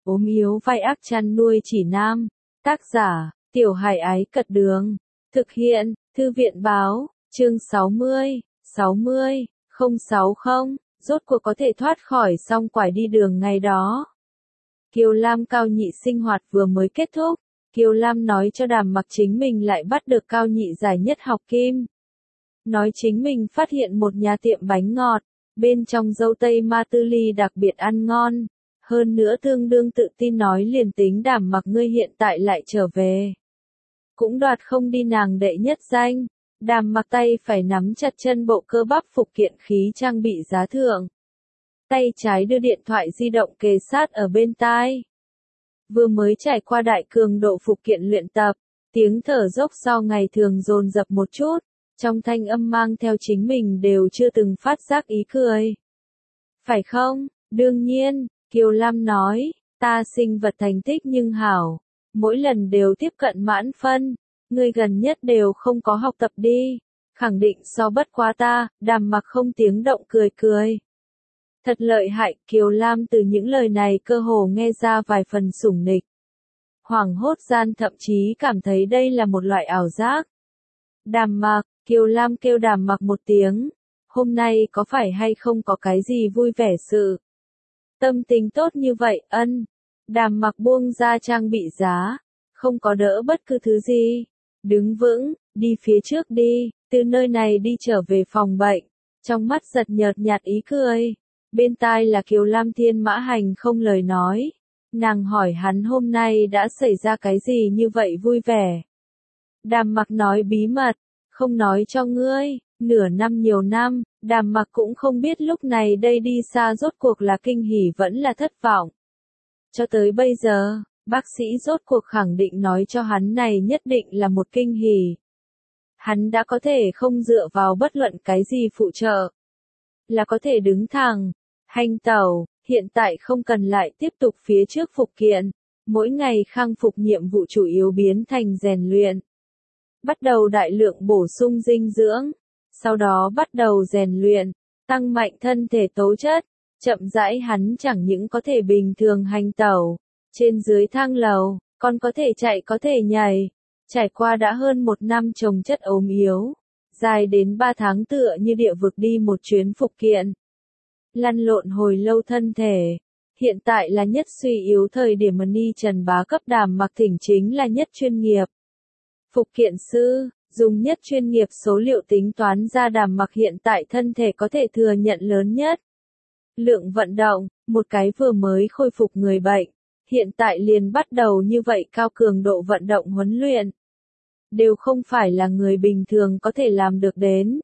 ốm yếu vai ác chăn nuôi chỉ nam. Tác giả, Tiểu Hải Ái Cật Đường. Thực hiện, Thư viện Báo, chương 60, 060, rốt cuộc có thể thoát khỏi song quải đi đường ngày đó. Kiều Lam Cao Nhị sinh hoạt vừa mới kết thúc, Kiều Lam nói cho Đàm Mặc chính mình lại bắt được Cao Nhị giải nhất học kim. Nói chính mình phát hiện một nhà tiệm bánh ngọt, bên trong dâu tây ma tư ly đặc biệt ăn ngon. Hơn nữa tương đương tự tin nói liền tính Đàm Mặc ngươi hiện tại lại trở về, cũng đoạt không đi nàng đệ nhất danh. Đàm Mặc tay phải nắm chặt chân bộ cơ bắp phục kiện khí trang bị giá thượng. Tay trái đưa điện thoại di động kề sát ở bên tai. Vừa mới trải qua đại cường độ phục kiện luyện tập, tiếng thở dốc so ngày thường dồn dập một chút, trong thanh âm mang theo chính mình đều chưa từng phát giác ý cười. Phải không? Đương nhiên, Kiều Lam nói, ta sinh vật thành tích nhưng hảo, mỗi lần đều tiếp cận mãn phân, ngươi gần nhất đều không có học tập đi, khẳng định so bất quá ta. Đàm Mặc không tiếng động cười cười. Thật lợi hại. Kiều Lam từ những lời này cơ hồ nghe ra vài phần sủng nịch. Hoảng hốt gian thậm chí cảm thấy đây là một loại ảo giác. Đàm Mặc, Kiều Lam kêu Đàm Mặc một tiếng, hôm nay có phải hay không có cái gì vui vẻ sự? Tâm tình tốt như vậy. Đàm Mặc buông ra trang bị giá, không có đỡ bất cứ thứ gì. Đứng vững, đi phía trước đi, từ nơi này đi trở về phòng bệnh. Trong mắt giật nhợt nhạt ý cười. Bên tai là Kiều Lam thiên mã hành không lời nói. Nàng hỏi hắn hôm nay đã xảy ra cái gì như vậy vui vẻ. Đàm Mặc nói bí mật, không nói cho ngươi. Nửa năm nhiều năm, Đàm Mặc cũng không biết lúc này đây đi xa rốt cuộc là kinh hỉ vẫn là thất vọng. Cho tới bây giờ, bác sĩ rốt cuộc khẳng định nói cho hắn này nhất định là một kinh hỉ. Hắn đã có thể không dựa vào bất luận cái gì phụ trợ, là có thể đứng thẳng, hành tẩu, hiện tại không cần lại tiếp tục phía trước phục kiện, mỗi ngày khang phục nhiệm vụ chủ yếu biến thành rèn luyện. Bắt đầu đại lượng bổ sung dinh dưỡng, sau đó bắt đầu rèn luyện, tăng mạnh thân thể tố chất, chậm rãi hắn chẳng những có thể bình thường hành tẩu, trên dưới thang lầu, còn có thể chạy có thể nhảy. Trải qua đã hơn một năm chồng chất ốm yếu, dài đến 3 tháng tựa như địa vực đi một chuyến phục kiện. Lăn lộn hồi lâu thân thể, hiện tại là nhất suy yếu thời điểm Ni Trần Bá cấp Đàm Mặc thỉnh chính là nhất chuyên nghiệp. Phục kiện sư, dùng nhất chuyên nghiệp số liệu tính toán ra Đàm Mặc hiện tại thân thể có thể thừa nhận lớn nhất. Lượng vận động, một cái vừa mới khôi phục người bệnh, hiện tại liền bắt đầu như vậy cao cường độ vận động huấn luyện. Đều không phải là người bình thường có thể làm được đến.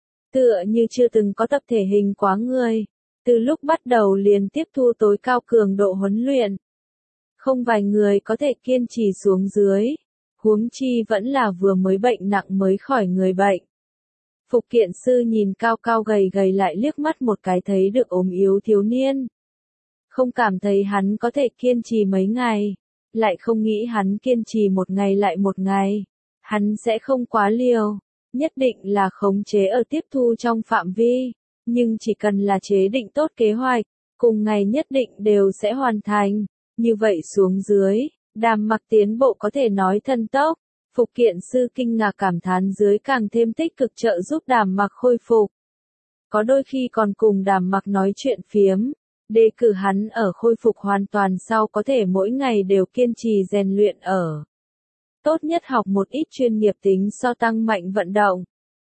Tựa như chưa từng có tập thể hình quá người, từ lúc bắt đầu liền tiếp thu tối cao cường độ huấn luyện. Không vài người có thể kiên trì xuống dưới, huống chi vẫn là vừa mới bệnh nặng mới khỏi người bệnh. Phục kiện sư nhìn cao cao gầy gầy lại liếc mắt một cái thấy được ốm yếu thiếu niên. Không cảm thấy hắn có thể kiên trì mấy ngày, lại không nghĩ hắn kiên trì một ngày lại một ngày. Hắn sẽ không quá liều, nhất định là khống chế ở tiếp thu trong phạm vi, nhưng chỉ cần là chế định tốt kế hoạch, cùng ngày nhất định đều sẽ hoàn thành. Như vậy xuống dưới, Đàm Mặc tiến bộ có thể nói thần tốc. Phục kiện sư kinh ngạc cảm thán dưới càng thêm tích cực trợ giúp Đàm Mặc khôi phục. Có đôi khi còn cùng Đàm Mặc nói chuyện phiếm, đề cử hắn ở khôi phục hoàn toàn sau có thể mỗi ngày đều kiên trì rèn luyện ở. Tốt nhất học một ít chuyên nghiệp tính so tăng mạnh vận động.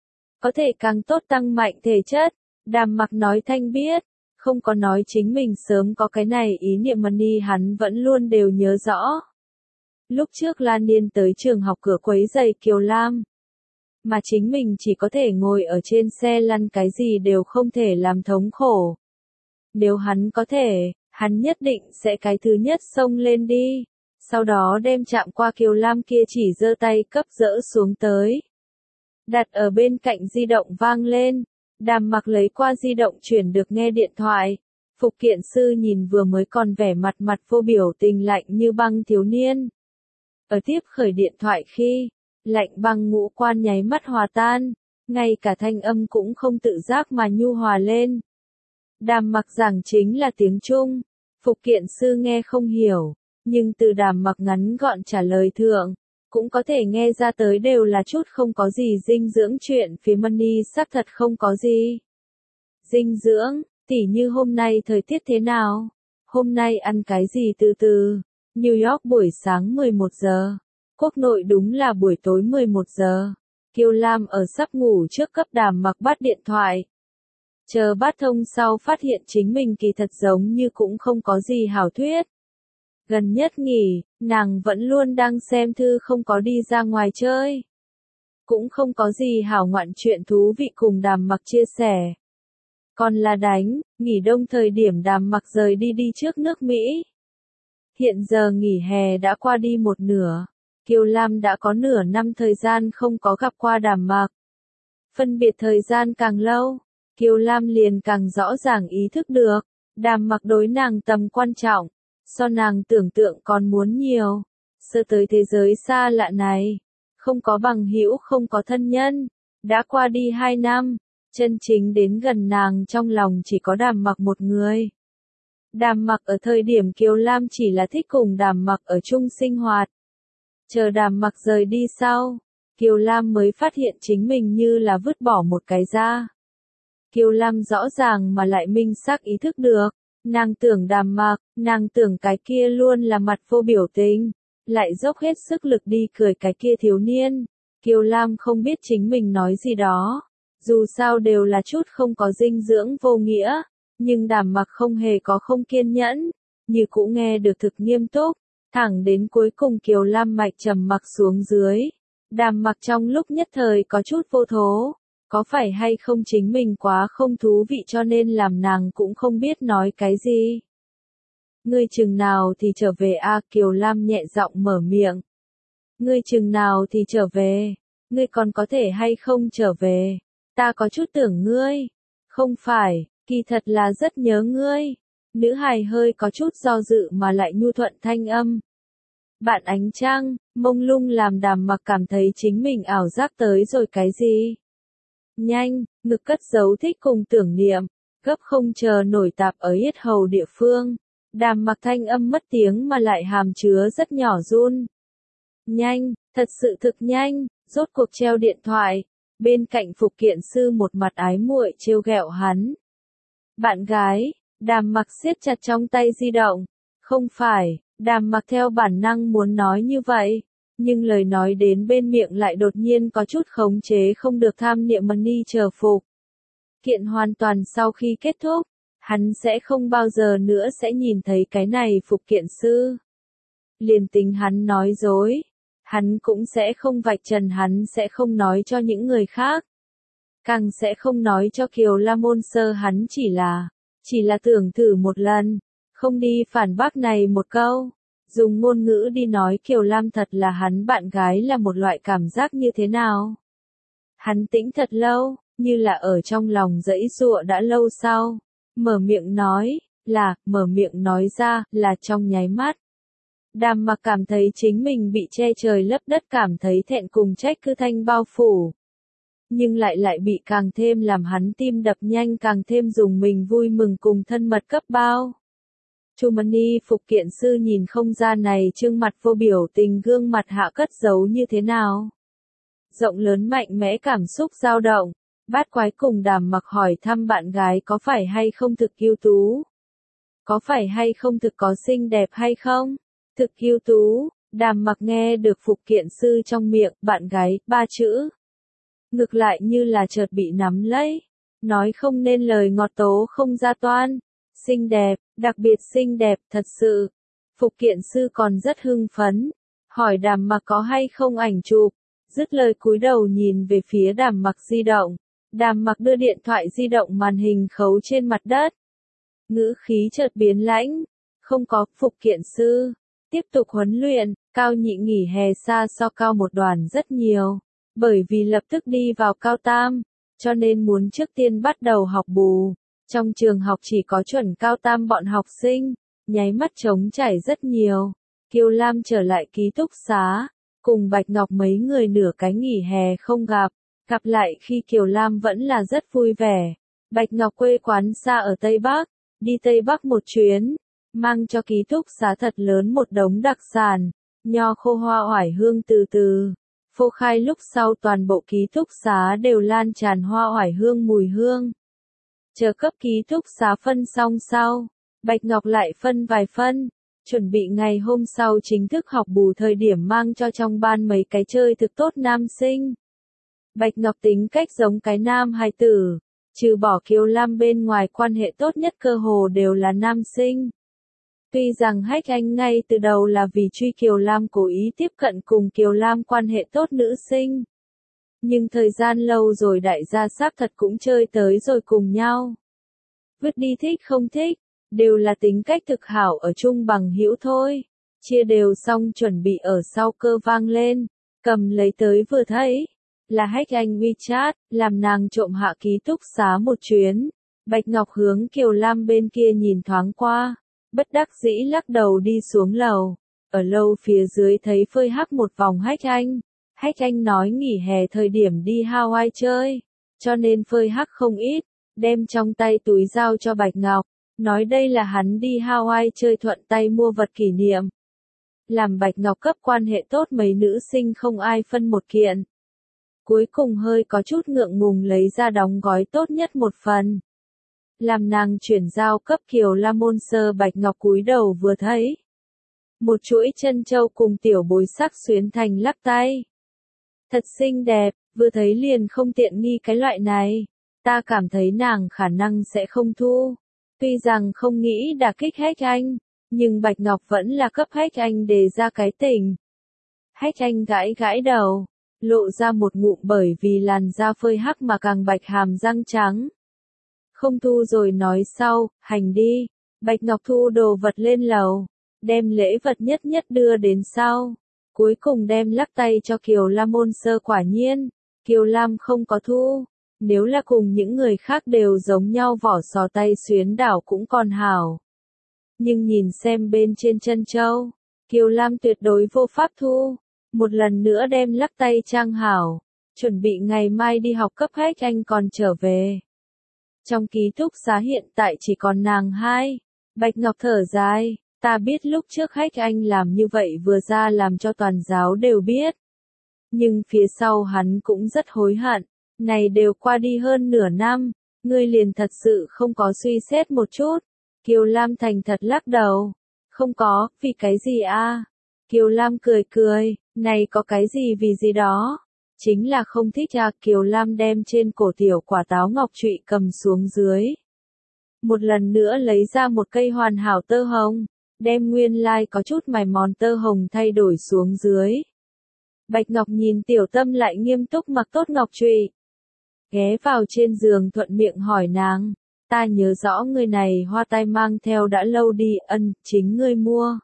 Có thể càng tốt tăng mạnh thể chất. Đàm Mặc nói thanh biết, không có nói chính mình sớm có cái này ý niệm Ni hắn vẫn luôn đều nhớ rõ. Lúc trước Lan Niên tới trường học cửa quấy giày Kiều Lam, mà chính mình chỉ có thể ngồi ở trên xe lăn cái gì đều không thể làm thống khổ. Nếu hắn có thể, hắn nhất định sẽ cái thứ nhất xông lên đi. Sau đó đem chạm qua Kiều Lam kia chỉ giơ tay cấp dỡ xuống tới. Đặt ở bên cạnh di động vang lên. Đàm Mặc lấy qua di động chuyển được nghe điện thoại. Phục kiện sư nhìn vừa mới còn vẻ mặt vô biểu tình lạnh như băng thiếu niên. Ở tiếp khởi điện thoại khi, lạnh băng ngũ quan nháy mắt hòa tan, ngay cả thanh âm cũng không tự giác mà nhu hòa lên. Đàm Mặc giảng chính là tiếng Trung. Phục kiện sư nghe không hiểu, nhưng từ Đàm Mặc ngắn gọn trả lời thượng, cũng có thể nghe ra tới đều là chút không có gì dinh dưỡng chuyện phía Money xác thật không có gì. Dinh dưỡng, tỉ như hôm nay thời tiết thế nào? Hôm nay ăn cái gì từ từ? New York buổi sáng 11 giờ. Quốc nội đúng là buổi tối 11 giờ. Kiều Lam ở sắp ngủ trước cấp Đàm Mặc bắt điện thoại. Chờ bắt thông sau phát hiện chính mình kỳ thật giống như cũng không có gì hảo thuyết. Gần nhất nghỉ, nàng vẫn luôn đang xem thư không có đi ra ngoài chơi. Cũng không có gì hảo ngoạn chuyện thú vị cùng Đàm Mặc chia sẻ. Còn là đánh, nghỉ đông thời điểm Đàm Mặc rời đi trước nước Mỹ. Hiện giờ nghỉ hè đã qua đi một nửa. Kiều Lam đã có nửa năm thời gian không có gặp qua Đàm Mặc. Phân biệt thời gian càng lâu, Kiều Lam liền càng rõ ràng ý thức được, Đàm Mặc đối nàng tầm quan trọng, so nàng tưởng tượng còn muốn nhiều. Sơ tới thế giới xa lạ này, không có bằng hữu không có thân nhân, đã qua đi 2 năm, chân chính đến gần nàng trong lòng chỉ có Đàm Mặc một người. Đàm Mặc ở thời điểm Kiều Lam chỉ là thích cùng Đàm Mặc ở chung sinh hoạt. Chờ Đàm Mặc rời đi sau, Kiều Lam mới phát hiện chính mình như là vứt bỏ một cái ra. Kiều Lam rõ ràng mà lại minh xác ý thức được, nàng tưởng Đàm Mặc, nàng tưởng cái kia luôn là mặt vô biểu tình, lại dốc hết sức lực đi cười cái kia thiếu niên. Kiều Lam không biết chính mình nói gì đó, dù sao đều là chút không có dinh dưỡng vô nghĩa, nhưng Đàm Mặc không hề có không kiên nhẫn, như cũ nghe được thực nghiêm túc, thẳng đến cuối cùng Kiều Lam mạch trầm mặc xuống dưới. Đàm Mặc trong lúc nhất thời có chút vô thố, có phải hay không chính mình quá không thú vị cho nên làm nàng cũng không biết nói cái gì. Ngươi chừng nào thì trở về a? Kiều Lam nhẹ giọng mở miệng. Ngươi chừng nào thì trở về? Ngươi còn có thể hay không trở về? Ta có chút tưởng ngươi. Không phải, kỳ thật là rất nhớ ngươi. Nữ hài hơi có chút do dự mà lại nhu thuận thanh âm. Bạn ánh trăng, mông lung làm Đàm Mặc cảm thấy chính mình ảo giác tới rồi cái gì. Nhanh, ngực cất giấu thích cùng tưởng niệm, gấp không chờ nổi tạp ở yết hầu địa phương. Đàm Mặc thanh âm mất tiếng mà lại hàm chứa rất nhỏ run. Nhanh, thật sự thực nhanh, rốt cuộc treo điện thoại. Bên cạnh phục kiện sư một mặt ái muội trêu ghẹo hắn. Bạn gái, Đàm Mặc siết chặt trong tay di động. Không phải, Đàm Mặc theo bản năng muốn nói như vậy, nhưng lời nói đến bên miệng lại đột nhiên có chút khống chế không được tham niệm Money chờ phục. Kiện hoàn toàn sau khi kết thúc, hắn sẽ không bao giờ nữa sẽ nhìn thấy cái này phục kiện sư. Liền tính hắn nói dối, hắn cũng sẽ không vạch trần, hắn sẽ không nói cho những người khác. Càng sẽ không nói cho Kiều Lam môn sơ, hắn chỉ là tưởng thử một lần, không đi phản bác này một câu. Dùng ngôn ngữ đi nói Kiều Lam thật là hắn bạn gái là một loại cảm giác như thế nào. Hắn tĩnh thật lâu, như là ở trong lòng dãy dụa đã lâu sau. Mở miệng nói, mở miệng nói ra, là trong nháy mắt. Đàm Mặc cảm thấy chính mình bị che trời lấp đất, cảm thấy thẹn cùng trách cứ thanh bao phủ. Nhưng lại bị càng thêm làm hắn tim đập nhanh, càng thêm dùng mình vui mừng cùng thân mật cấp bao. Money phục kiện sư nhìn không ra này trương mặt vô biểu tình gương mặt hạ cất giấu như thế nào. Rộng lớn mạnh mẽ cảm xúc dao động, bát quái cùng Đàm Mặc hỏi thăm bạn gái có phải hay không thực ưu tú. Có phải hay không thực có xinh đẹp hay không? Thực ưu tú, Đàm Mặc nghe được phục kiện sư trong miệng bạn gái 3 chữ. Ngược lại như là chợt bị nắm lấy, nói không nên lời, ngọt tố không ra toan. Xinh đẹp, đặc biệt xinh đẹp, thật sự. Phục kiện sư còn rất hưng phấn, hỏi Đàm Mặc có hay không ảnh chụp, dứt lời cúi đầu nhìn về phía Đàm Mặc di động. Đàm Mặc đưa điện thoại di động màn hình khấu trên mặt đất. Ngữ khí chợt biến lãnh, không có. Phục kiện sư tiếp tục huấn luyện, Cao Nhị nghỉ hè xa so Cao Một đoàn rất nhiều, bởi vì lập tức đi vào Cao Tam, cho nên muốn trước tiên bắt đầu học bù. Trong trường học chỉ có chuẩn Cao Tam bọn học sinh, nháy mắt trống trải rất nhiều. Kiều Lam trở lại ký túc xá, cùng Bạch Ngọc mấy người nửa cái nghỉ hè không gặp lại khi Kiều Lam vẫn là rất vui vẻ. Bạch Ngọc quê quán xa ở Tây Bắc, đi Tây Bắc một chuyến, mang cho ký túc xá thật lớn một đống đặc sản, nho khô hoa oải hương từ từ. Phô khai lúc sau toàn bộ ký túc xá đều lan tràn hoa oải hương mùi hương. Chờ cấp ký túc xá phân xong sau, Bạch Ngọc lại phân vài phân, chuẩn bị ngày hôm sau chính thức học bù thời điểm mang cho trong ban mấy cái chơi thực tốt nam sinh. Bạch Ngọc tính cách giống cái nam hài tử, trừ bỏ Kiều Lam bên ngoài quan hệ tốt nhất cơ hồ đều là nam sinh. Tuy rằng Hách Anh ngay từ đầu là vì truy Kiều Lam cố ý tiếp cận cùng Kiều Lam quan hệ tốt nữ sinh. Nhưng thời gian lâu rồi đại gia xác thật cũng chơi tới rồi cùng nhau. Vứt đi thích không thích, đều là tính cách thực hảo ở chung bằng hữu thôi. Chia đều xong chuẩn bị ở sau cơ vang lên, cầm lấy tới vừa thấy. Là Hách Anh WeChat, làm nàng trộm hạ ký túc xá một chuyến. Bạch Ngọc hướng Kiều Lam bên kia nhìn thoáng qua, bất đắc dĩ lắc đầu đi xuống lầu. Ở lâu phía dưới thấy phơi hắc một vòng Hách Anh. Hách Anh nói nghỉ hè thời điểm đi Hawaii chơi, cho nên phơi hắc không ít, đem trong tay túi giao cho Bạch Ngọc, nói đây là hắn đi Hawaii chơi thuận tay mua vật kỷ niệm. Làm Bạch Ngọc cấp quan hệ tốt mấy nữ sinh không ai phân một kiện. Cuối cùng hơi có chút ngượng ngùng lấy ra đóng gói tốt nhất một phần. Làm nàng chuyển giao cấp Kiều Lam môn sơ. Bạch Ngọc cúi đầu vừa thấy. Một chuỗi chân châu cùng tiểu bối sắc xuyến thành lắc tay. Thật xinh đẹp, vừa thấy liền không tiện nghi cái loại này. Ta cảm thấy nàng khả năng sẽ không thu. Tuy rằng không nghĩ đả kích Hách Anh, nhưng Bạch Ngọc vẫn là cấp Hách Anh đề ra cái tình. Hách Anh gãi gãi đầu, lộ ra một ngụm bởi vì làn da phơi hắc mà càng bạch hàm răng trắng. Không thu rồi nói sau, hành đi. Bạch Ngọc thu đồ vật lên lầu, đem lễ vật nhất nhất đưa đến sau. Cuối cùng đem lắc tay cho Kiều Lam môn sơ. Quả nhiên, Kiều Lam không có thu. Nếu là cùng những người khác đều giống nhau vỏ sò tay xuyến đảo cũng còn hảo. Nhưng nhìn xem bên trên chân châu, Kiều Lam tuyệt đối vô pháp thu. Một lần nữa đem lắc tay trang hảo, chuẩn bị ngày mai đi học cấp Hách Anh còn trở về. Trong ký túc xá hiện tại chỉ còn nàng hai. Bạch Ngọc thở dài, ta biết lúc trước Hách Anh làm như vậy vừa ra làm cho toàn giáo đều biết. Nhưng phía sau hắn cũng rất hối hận, này đều qua đi hơn nửa năm, ngươi liền thật sự không có suy xét một chút. Kiều Lam thành thật lắc đầu, không có, vì cái gì a? Kiều Lam cười cười, này có cái gì vì gì đó, chính là không thích à. Kiều Lam đem trên cổ tiểu quả táo ngọc trụy cầm xuống dưới. Một lần nữa lấy ra một cây hoàn hảo tơ hồng, đem nguyên lai có chút mài mòn tơ hồng thay đổi xuống dưới. Bạch Ngọc nhìn Tiểu Tâm lại nghiêm túc mặc tốt ngọc trụy. Ghé vào trên giường thuận miệng hỏi nàng, ta nhớ rõ người này hoa tai mang theo đã lâu đi, chính ngươi mua.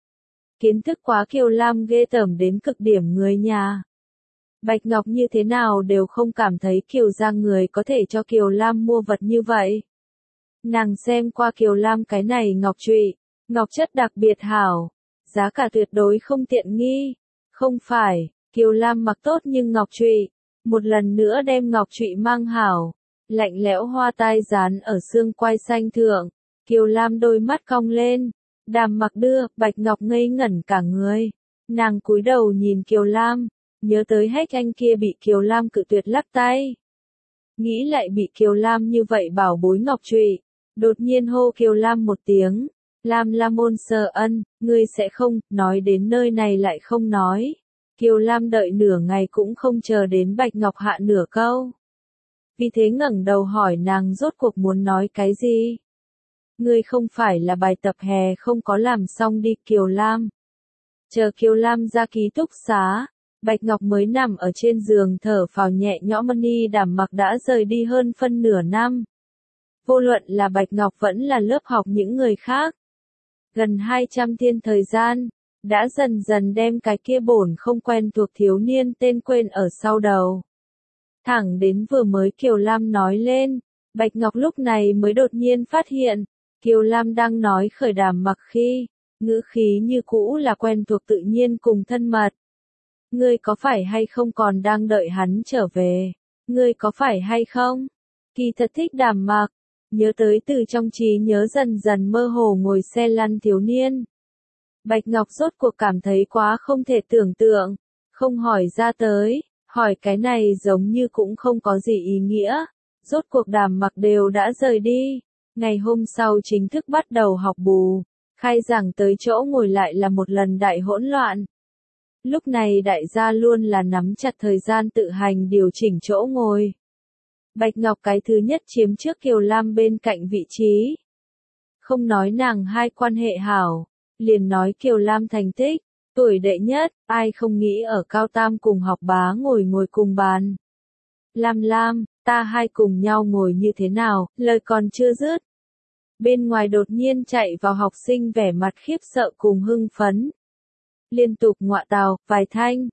Kiến thức quá. Kiều Lam ghê tởm đến cực điểm người nhà. Bạch Ngọc như thế nào đều không cảm thấy Kiều gia người có thể cho Kiều Lam mua vật như vậy. Nàng xem qua Kiều Lam cái này ngọc trụy, ngọc chất đặc biệt hảo, giá cả tuyệt đối không tiện nghi. Không phải, Kiều Lam mặc tốt nhưng ngọc trụy, một lần nữa đem ngọc trụy mang hảo, lạnh lẽo hoa tai dán ở xương quai xanh thượng. Kiều Lam đôi mắt cong lên, Đàm Mặc đưa. Bạch Ngọc ngây ngẩn cả người. Nàng cúi đầu nhìn Kiều Lam, nhớ tới Hách Anh kia bị Kiều Lam cự tuyệt lắc tay. Nghĩ lại bị Kiều Lam như vậy bảo bối ngọc trụy, đột nhiên hô Kiều Lam một tiếng. Lam La môn sơ. Ngươi sẽ không, nói đến nơi này lại không nói. Kiều Lam đợi nửa ngày cũng không chờ đến Bạch Ngọc hạ nửa câu. Vì thế ngẩng đầu hỏi nàng rốt cuộc muốn nói cái gì. Ngươi không phải là bài tập hè không có làm xong đi. Kiều Lam. Chờ Kiều Lam ra ký túc xá, Bạch Ngọc mới nằm ở trên giường thở phào nhẹ nhõm. Đàm Mặc đã rời đi hơn phân nửa năm. Vô luận là Bạch Ngọc vẫn là lớp học những người khác. Gần 200 thiên thời gian, đã dần dần đem cái kia bổn không quen thuộc thiếu niên tên quên ở sau đầu. Thẳng đến vừa mới Kiều Lam nói lên, Bạch Ngọc lúc này mới đột nhiên phát hiện, Kiều Lam đang nói khởi Đàm Mặc khi, ngữ khí như cũ là quen thuộc tự nhiên cùng thân mật. Ngươi có phải hay không còn đang đợi hắn trở về? Ngươi có phải hay không? Kỳ thật thích Đàm Mặc, nhớ tới từ trong trí nhớ dần dần mơ hồ ngồi xe lăn thiếu niên. Bạch Ngọc rốt cuộc cảm thấy quá không thể tưởng tượng, không hỏi ra tới, hỏi cái này giống như cũng không có gì ý nghĩa. Rốt cuộc Đàm Mặc đều đã rời đi, ngày hôm sau chính thức bắt đầu học bù, khai giảng tới chỗ ngồi lại là một lần đại hỗn loạn. Lúc này đại gia luôn là nắm chặt thời gian tự hành điều chỉnh chỗ ngồi. Bạch Ngọc cái thứ nhất chiếm trước Kiều Lam bên cạnh vị trí. Không nói nàng hai quan hệ hảo, liền nói Kiều Lam thành tích, tuổi đệ nhất, ai không nghĩ ở cao tam cùng học bá ngồi cùng bàn. Lam, ta hai cùng nhau ngồi như thế nào, lời còn chưa dứt. Bên ngoài đột nhiên chạy vào học sinh vẻ mặt khiếp sợ cùng hưng phấn. Liên tục ngọa tào, vài thanh,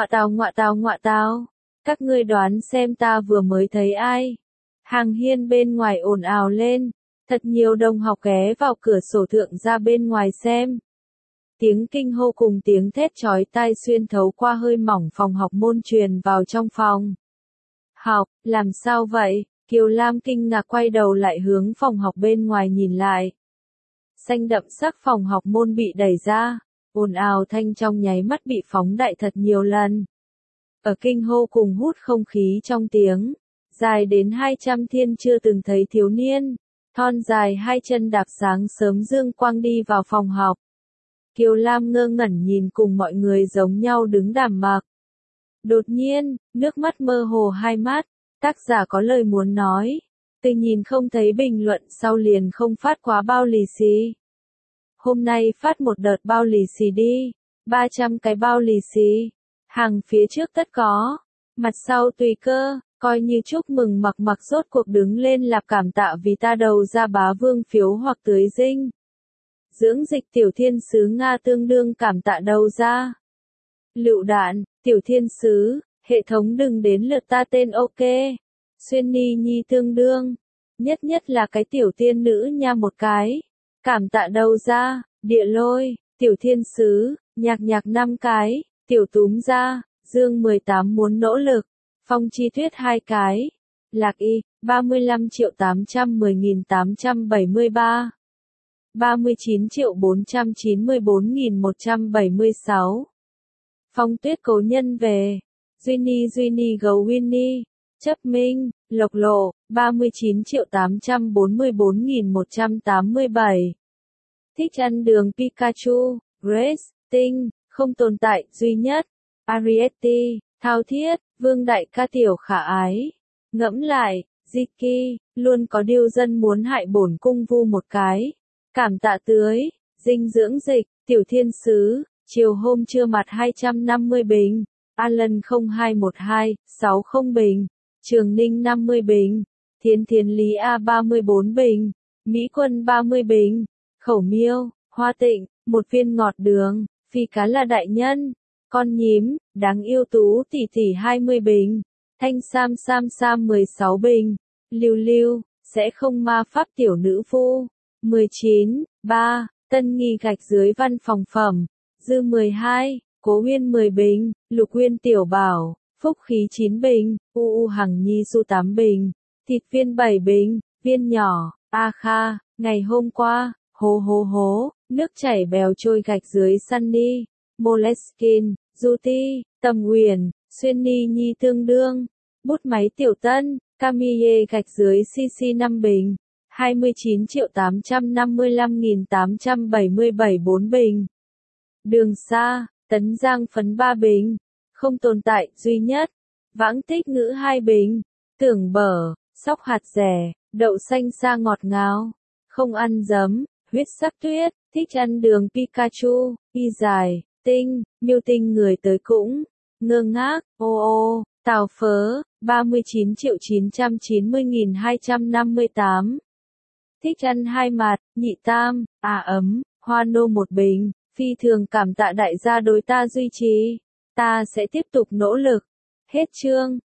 ngọa tào. Các ngươi đoán xem ta vừa mới thấy ai. Hàng hiên bên ngoài ồn ào lên, thật nhiều đồng học ghé vào cửa sổ thượng ra bên ngoài xem. Tiếng kinh hô cùng tiếng thét chói tai xuyên thấu qua hơi mỏng phòng học môn truyền vào trong phòng. Học, làm sao vậy? Kiều Lam kinh ngạc quay đầu lại hướng phòng học bên ngoài nhìn lại. Xanh đậm sắc phòng học môn bị đẩy ra, ồn ào thanh trong nháy mắt bị phóng đại thật nhiều lần. Ở kinh hô cùng hút không khí trong tiếng, dài đến 200 thiên chưa từng thấy thiếu niên, thon dài hai chân đạp sáng sớm dương quang đi vào phòng học. Kiều Lam ngơ ngẩn nhìn cùng mọi người giống nhau đứng Đàm Mặc. Đột nhiên, nước mắt mơ hồ hai mắt, tác giả có lời muốn nói, từ nhìn không thấy bình luận sau liền không phát quá bao lì xì. Hôm nay phát một đợt bao lì xì đi, 300 cái bao lì xì, hàng phía trước tất có, mặt sau tùy cơ, coi như chúc mừng Mặc rốt cuộc đứng lên lạp cảm tạ vì ta đầu ra bá vương phiếu hoặc tưới dinh. Dưỡng dịch tiểu thiên sứ Nga tương đương cảm tạ đầu ra. Lựu đạn, tiểu thiên sứ, hệ thống đừng đến lượt ta tên ok. Xuyên ni nhi tương đương, nhất là cái tiểu tiên nữ nha một cái. Cảm tạ đầu ra, địa lôi, tiểu thiên sứ, nhạc 5 cái, tiểu túm ra, dương 18 muốn nỗ lực, phong chi tuyết 2 cái, lạc y, 35.810.873. 39.494.176. Phong tuyết cố nhân về. Duy gấu Winnie. Chấp minh, lộc lộ, 39.844.187. Thích ăn đường Pikachu, Grace, Tinh, không tồn tại, duy nhất. Arietti, thao thiết, vương đại ca tiểu khả ái. Ngẫm lại, Ziki, luôn có điều dân muốn hại bổn cung vu một cái. Cảm tạ tưới, dinh dưỡng dịch, tiểu thiên sứ, chiều hôm trưa mặt 250 bình, Alan 0212, 60 bình, Trường Ninh 50 bình, Thiến Lý A 34 bình, Mỹ Quân 30 bình, Khẩu Miêu, Hoa Tịnh, một viên ngọt đường, Phi Cá là đại nhân, con nhím, đáng yêu tú tỷ tỷ 20 bình, Thanh Sam 16 bình, Lưu, sẽ không ma pháp tiểu nữ phu. 19, 3, Tân Nghi gạch dưới văn phòng phẩm, Dư 12, Cố Huyên 10 bình, Lục Huyên tiểu bảo, Phúc khí 9 bình, Hằng Nhi su 8 bình, Thịt viên 7 bình, viên nhỏ, A Kha, ngày hôm qua, hố, nước chảy bèo trôi gạch dưới Sunny, Moleskine, Duty, Tầm Huyền, Xuyên Ni Nhi tương đương, bút máy tiểu tân, Camille gạch dưới CC 5 bình. 29.855.877 4 bình. Đường xa, Tấn Giang phấn 3 bình. Không tồn tại, duy nhất. Vãng tích ngữ 2 bình. Tưởng bở, sóc hạt rẻ, đậu xanh xa ngọt ngào. Không ăn giấm, huyết sắc tuyết, thích ăn đường Pikachu, y dài, tinh, miêu tinh người tới cũng. Ngơ ngác, ô, tào phớ, 39.990.258. Thích ăn hai mặt, nhị tam, ấm, hoa nô 1 bình, phi thường cảm tạ đại gia đối ta duy trì. Ta sẽ tiếp tục nỗ lực. Hết chương.